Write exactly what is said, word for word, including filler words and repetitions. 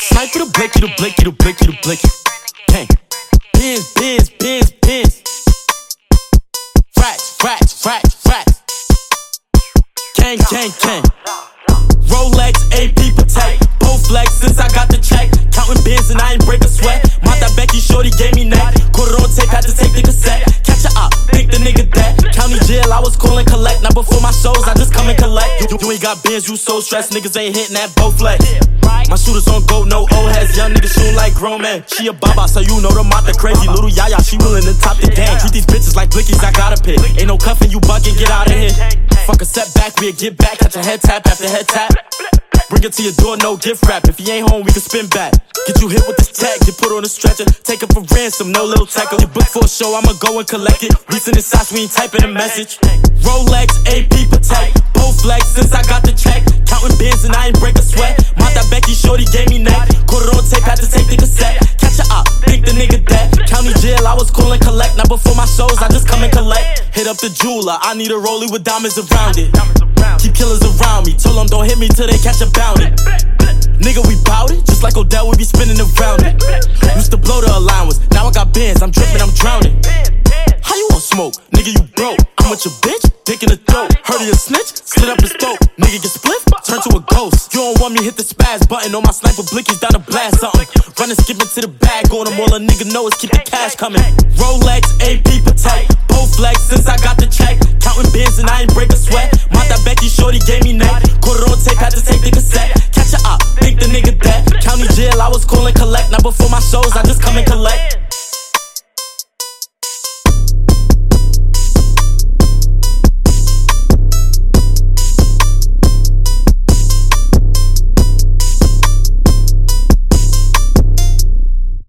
Sniper the blicky, the blicky, the blicky, the blicky. Gang. Pins, pins, pins, pins. Frats, frats, frats, frats. Gang, gang, gang. Rolex, A P Patek. Both flex since I got the check. Counting bins and I ain't break a sweat. Mata Becky shorty gave me neck. Quarter on tape, had to take the cassette. Catch her up, think the nigga dead. County jail, I was calling collect. Now before my shows, I just come and collect. You, you ain't got bins, you so stressed. Niggas ain't hitting that both flex. My shooters on go, no old heads. Young niggas shooting like grown men. She a baba, so you know the mata crazy. Little Yaya, she willing to top the game. Treat these bitches like blickies, I gotta pick. Ain't no cuffing, you bugging, get out of here. Fuck a setback, we'll get back. Catch a head tap after head tap. Bring it to your door, no gift wrap. If he ain't home, we can spin back. Get you hit with this tag, get put on a stretcher. Take it for ransom, no little tackle. You book for a show, I'ma go and collect it. Recent inside, we ain't typing a message. Rolex, A P Patek. Both flex since I got the check. Counting bins and I ain't break a sweat. Mata Becky shorty gave me neck. Quarter on tape, had to take the cassette. Catch her up, think the nigga dead. County jail, I was calling collect. Now before my shows, I just come and collect. Hit up the jeweler, I need a rollie with diamonds around it. Keep killers around me, told them don't hit me till they catch a bounty. Nigga, we bout it, just like Odell, we be spinning around it. Used to blow the allowance, now I got bins, I'm dripping, I'm drowning. How you want smoke? Nigga, you broke. I'm with your bitch, dick in the throat. Heard of your snitch, slit up his throat. Nigga get split, turn to a ghost. You don't want me, hit the spaz button on my sniper blickies down to blast something. Running, skipping to the bag on them, all a nigga know is keep the cash coming. Rolex, A P Patek. Both flex since I got the check. Counting bins and I ain't break a sweat. Mata Becky shorty gave me neck. Quarter on tape, had to take the cassette.